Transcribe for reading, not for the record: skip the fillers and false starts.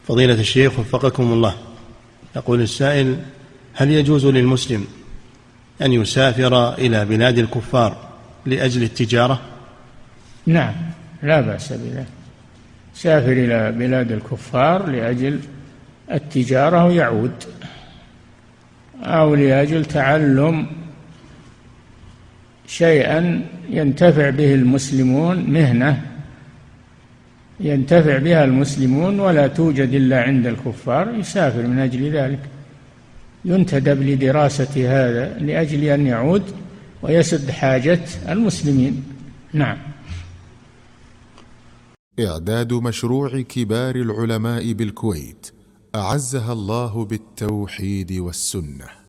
فضيلة الشيخ وفقكم الله، يقول السائل: هل يجوز للمسلم أن يسافر إلى بلاد الكفار لأجل التجارة؟ نعم، لا بأس بذلك. سافر إلى بلاد الكفار لأجل التجارة ويعود، أو لأجل تعلم شيئا ينتفع به المسلمون، مهنة ينتفع بها المسلمون ولا توجد إلا عند الكفار، يسافر من أجل ذلك، ينتدب لدراسة هذا لأجل أن يعود ويسد حاجة المسلمين. نعم. إعداد مشروع كبار العلماء بالكويت أعزها الله بالتوحيد والسنة.